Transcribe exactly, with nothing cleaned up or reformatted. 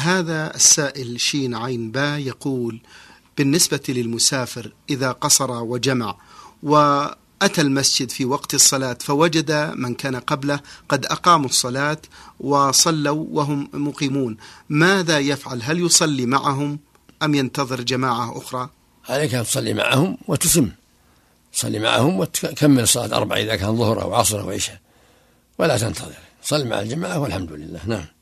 هذا السائل شين عين با يقول: بالنسبة للمسافر إذا قصر وجمع وأتى المسجد في وقت الصلاة فوجد من كان قبله قد أقاموا الصلاة وصلوا وهم مقيمون، ماذا يفعل؟ هل يصلي معهم أم ينتظر جماعة أخرى؟ عليك أن تصلي معهم وتتم، تصلي معهم وتكمل الصلاة أربع إذا كان ظهر أو عصر أو عشاء، ولا تنتظر، صلي مع الجماعة والحمد لله. نعم.